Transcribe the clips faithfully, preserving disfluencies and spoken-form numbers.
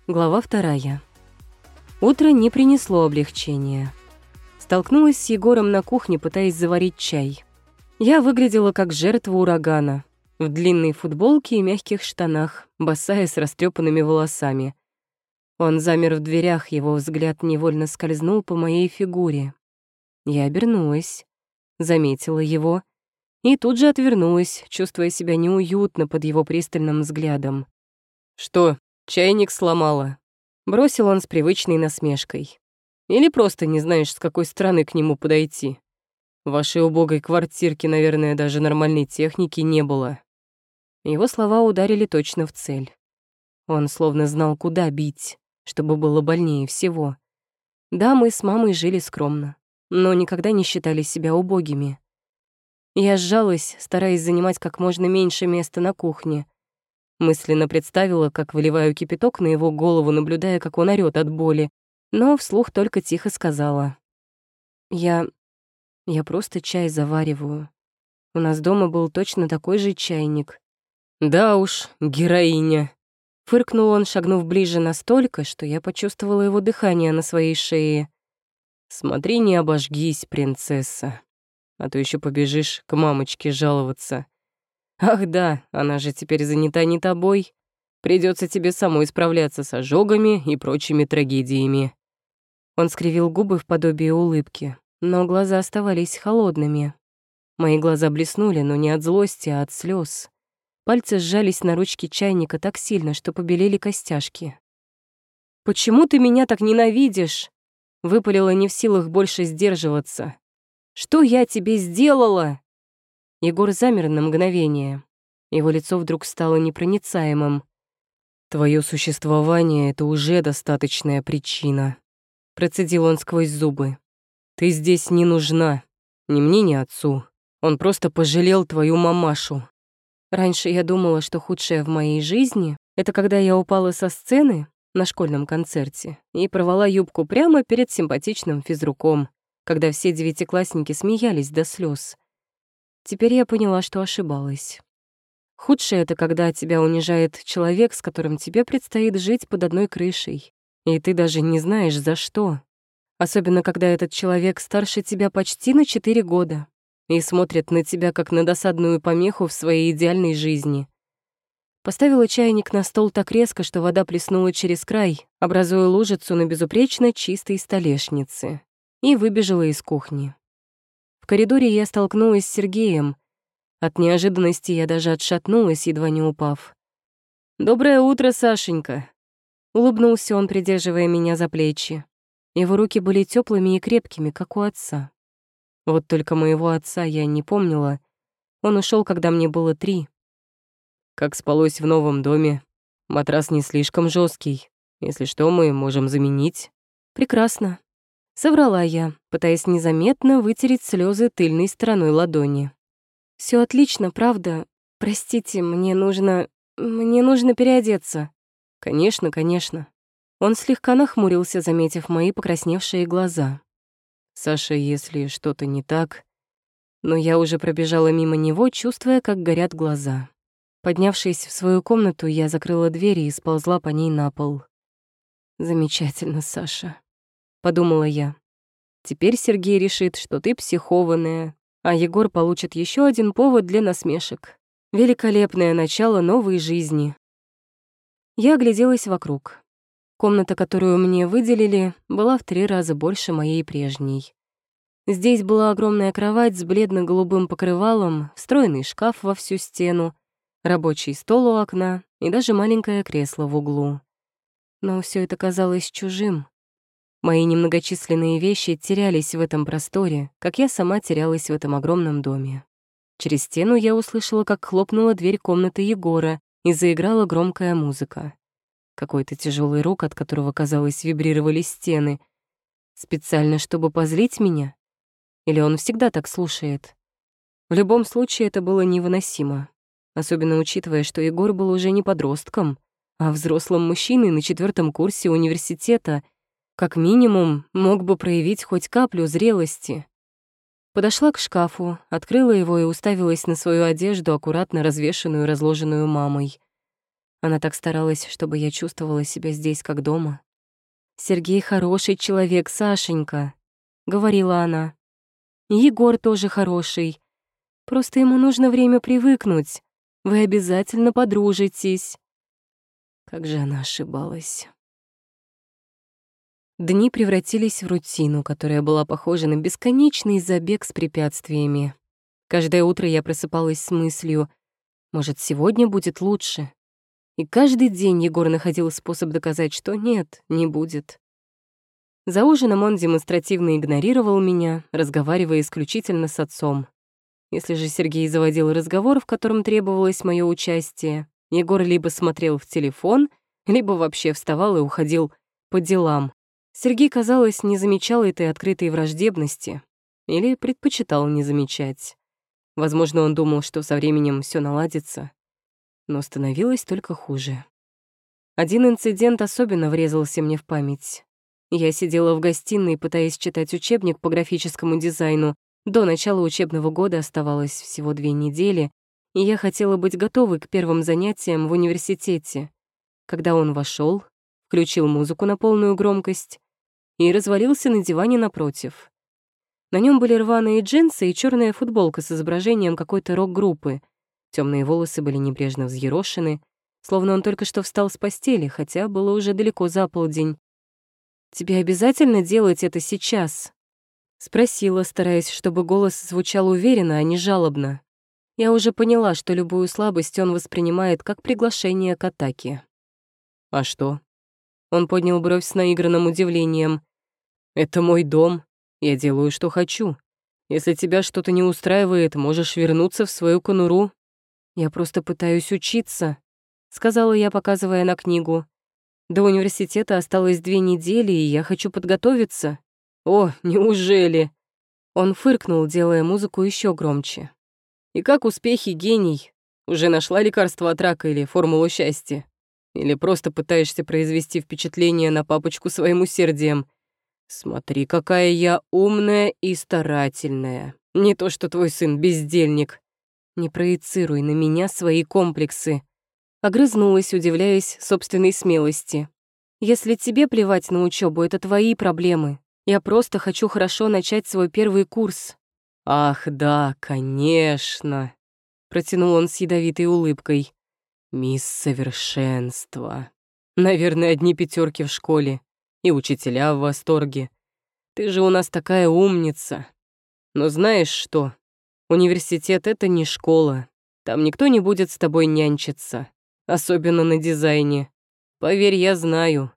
Глава вторая. Утро не принесло облегчения. Столкнулась с Егором на кухне, пытаясь заварить чай. Я выглядела как жертва урагана, в длинной футболке и мягких штанах, босая с растрепанными волосами. Он замер в дверях, его взгляд невольно скользнул по моей фигуре. Я обернулась, заметила его и тут же отвернулась, чувствуя себя неуютно под его пристальным взглядом. «Что, чайник сломала?» Бросил он с привычной насмешкой. «Или просто не знаешь, с какой стороны к нему подойти? В вашей убогой квартирке, наверное, даже нормальной техники не было». Его слова ударили точно в цель. Он словно знал, куда бить, чтобы было больнее всего. Да, мы с мамой жили скромно, но никогда не считали себя убогими. Я сжалась, стараясь занимать как можно меньше места на кухне. Мысленно представила, как выливаю кипяток на его голову, наблюдая, как он орёт от боли, но вслух только тихо сказала: «Я... я просто чай завариваю. У нас дома был точно такой же чайник». «Да уж, героиня», — фыркнул он, шагнув ближе настолько, что я почувствовала его дыхание на своей шее. «Смотри, не обожгись, принцесса, а то еще побежишь к мамочке жаловаться. Ах да, она же теперь занята не тобой. Придется тебе самой справляться с ожогами и прочими трагедиями». Он скривил губы в подобие улыбки, но глаза оставались холодными. Мои глаза блеснули, но не от злости, а от слез. Пальцы сжались на ручке чайника так сильно, что побелели костяшки. «Почему ты меня так ненавидишь?» — выпалила, не в силах больше сдерживаться. «Что я тебе сделала?» Егор замер на мгновение. Его лицо вдруг стало непроницаемым. «Твое существование — это уже достаточная причина», — процедил он сквозь зубы. «Ты здесь не нужна. Ни мне, ни отцу. Он просто пожалел твою мамашу». Раньше я думала, что худшее в моей жизни — это когда я упала со сцены на школьном концерте и порвала юбку прямо перед симпатичным физруком, когда все девятиклассники смеялись до слез. Теперь я поняла, что ошибалась. Худшее — это когда тебя унижает человек, с которым тебе предстоит жить под одной крышей, и ты даже не знаешь, за что. Особенно, когда этот человек старше тебя почти на четыре года и смотрит на тебя как на досадную помеху в своей идеальной жизни. Поставила чайник на стол так резко, что вода плеснула через край, образуя лужицу на безупречно чистой столешнице, и выбежала из кухни. В коридоре я столкнулась с Сергеем. От неожиданности я даже отшатнулась, едва не упав. «Доброе утро, Сашенька!» Улыбнулся он, придерживая меня за плечи. Его руки были теплыми и крепкими, как у отца. Вот только моего отца я не помнила. Он ушел, когда мне было три. «Как спалось в новом доме? Матрас не слишком жесткий. Если что, мы можем заменить». «Прекрасно», — соврала я, пытаясь незаметно вытереть слезы тыльной стороной ладони. Все отлично, правда. Простите, мне нужно... мне нужно переодеться». «Конечно, конечно». Он слегка нахмурился, заметив мои покрасневшие глаза. «Саша, если что-то не так...» Но я уже пробежала мимо него, чувствуя, как горят глаза. Поднявшись в свою комнату, я закрыла дверь и сползла по ней на пол. «Замечательно, Саша», — подумала я. «Теперь Сергей решит, что ты психованная, а Егор получит еще один повод для насмешек. Великолепное начало новой жизни». Я огляделась вокруг. Комната, которую мне выделили, была в три раза больше моей прежней. Здесь была огромная кровать с бледно-голубым покрывалом, встроенный шкаф во всю стену, рабочий стол у окна и даже маленькое кресло в углу. Но все это казалось чужим. Мои немногочисленные вещи терялись в этом просторе, как я сама терялась в этом огромном доме. Через стену я услышала, как хлопнула дверь комнаты Егора и заиграла громкая музыка. Какой-то тяжелый рук, от которого, казалось, вибрировали стены. Специально, чтобы позлить меня? Или он всегда так слушает? В любом случае, это было невыносимо. Особенно учитывая, что Егор был уже не подростком, а взрослым мужчиной на четвертом курсе университета, как минимум, мог бы проявить хоть каплю зрелости. Подошла к шкафу, открыла его и уставилась на свою одежду, аккуратно развешанную и разложенную мамой. Она так старалась, чтобы я чувствовала себя здесь как дома. «Сергей хороший человек, Сашенька», — говорила она. «Егор тоже хороший. Просто ему нужно время привыкнуть. Вы обязательно подружитесь». Как же она ошибалась. Дни превратились в рутину, которая была похожа на бесконечный забег с препятствиями. Каждое утро я просыпалась с мыслью: может, сегодня будет лучше? И каждый день Егор находил способ доказать, что нет, не будет. За ужином он демонстративно игнорировал меня, разговаривая исключительно с отцом. Если же Сергей заводил разговор, в котором требовалось мое участие, Егор либо смотрел в телефон, либо вообще вставал и уходил по делам. Сергей, казалось, не замечал этой открытой враждебности или предпочитал не замечать. Возможно, он думал, что со временем все наладится, но становилось только хуже. Один инцидент особенно врезался мне в память. Я сидела в гостиной, пытаясь читать учебник по графическому дизайну. До начала учебного года оставалось всего две недели, и я хотела быть готовой к первым занятиям в университете. Когда он вошел, включил музыку на полную громкость и развалился на диване напротив. На нем были рваные джинсы и черная футболка с изображением какой-то рок-группы. Темные волосы были небрежно взъерошены, словно он только что встал с постели, хотя было уже далеко за полдень. «Тебе обязательно делать это сейчас?» — спросила, стараясь, чтобы голос звучал уверенно, а не жалобно. Я уже поняла, что любую слабость он воспринимает как приглашение к атаке. «А что?» Он поднял бровь с наигранным удивлением. «Это мой дом. Я делаю, что хочу. Если тебя что-то не устраивает, можешь вернуться в свою конуру». «Я просто пытаюсь учиться», — сказала я, показывая на книгу. «До университета осталось две недели, и я хочу подготовиться». «О, неужели?» Он фыркнул, делая музыку еще громче. «И как успехи, гений? Уже нашла лекарство от рака или формулу счастья? Или просто пытаешься произвести впечатление на папочку своим усердием? Смотри, какая я умная и старательная. Не то что твой сын бездельник. Не проецируй на меня свои комплексы». Огрызнулась, удивляясь собственной смелости. «Если тебе плевать на учебу, это твои проблемы. Я просто хочу хорошо начать свой первый курс». «Ах, да, конечно», — протянул он с ядовитой улыбкой. «Мисс Совершенство. Наверное, одни пятерки в школе. И учителя в восторге. Ты же у нас такая умница. Но знаешь что? Университет — это не школа. Там никто не будет с тобой нянчиться. Особенно на дизайне. Поверь, я знаю».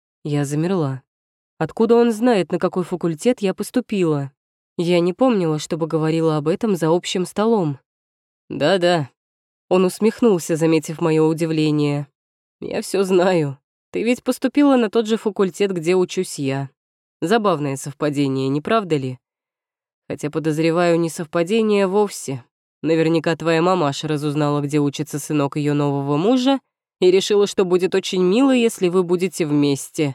Я замерла. Откуда он знает, на какой факультет я поступила? Я не помнила, чтобы говорила об этом за общим столом. «Да-да». Он усмехнулся, заметив мое удивление. «Я все знаю. Ты ведь поступила на тот же факультет, где учусь я. Забавное совпадение, не правда ли? Хотя, подозреваю, не совпадение вовсе. Наверняка твоя мамаша разузнала, где учится сынок ее нового мужа, и решила, что будет очень мило, если вы будете вместе».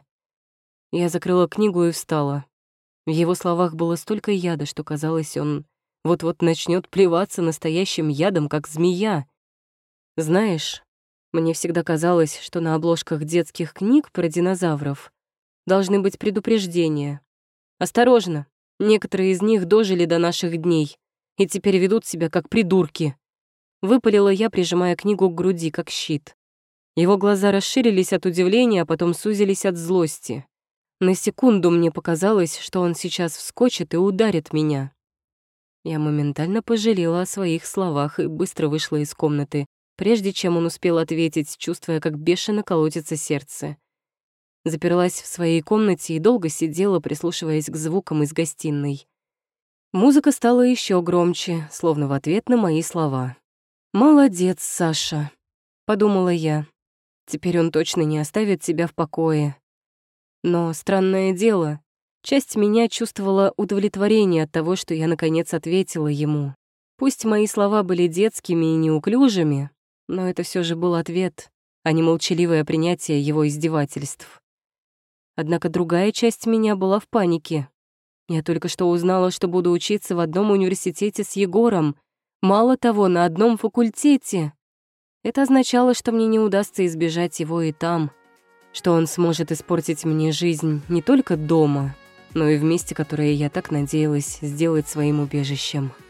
Я закрыла книгу и встала. В его словах было столько яда, что казалось, он вот-вот начнет плеваться настоящим ядом, как змея. Знаешь, мне всегда казалось, что на обложках детских книг про динозавров должны быть предупреждения. Осторожно, некоторые из них дожили до наших дней и теперь ведут себя как придурки. Выпалила я, прижимая книгу к груди, как щит. Его глаза расширились от удивления, а потом сузились от злости. На секунду мне показалось, что он сейчас вскочит и ударит меня. Я моментально пожалела о своих словах и быстро вышла из комнаты, прежде чем он успел ответить, чувствуя, как бешено колотится сердце. Заперлась в своей комнате и долго сидела, прислушиваясь к звукам из гостиной. Музыка стала еще громче, словно в ответ на мои слова. «Молодец, Саша», — подумала я. «Теперь он точно не оставит тебя в покое». Но, странное дело, часть меня чувствовала удовлетворение от того, что я, наконец, ответила ему. Пусть мои слова были детскими и неуклюжими, но это все же был ответ, а не молчаливое принятие его издевательств. Однако другая часть меня была в панике. Я только что узнала, что буду учиться в одном университете с Егором. Мало того, на одном факультете. Это означало, что мне не удастся избежать его и там, что он сможет испортить мне жизнь не только дома, но и в месте, которое я так надеялась сделать своим убежищем.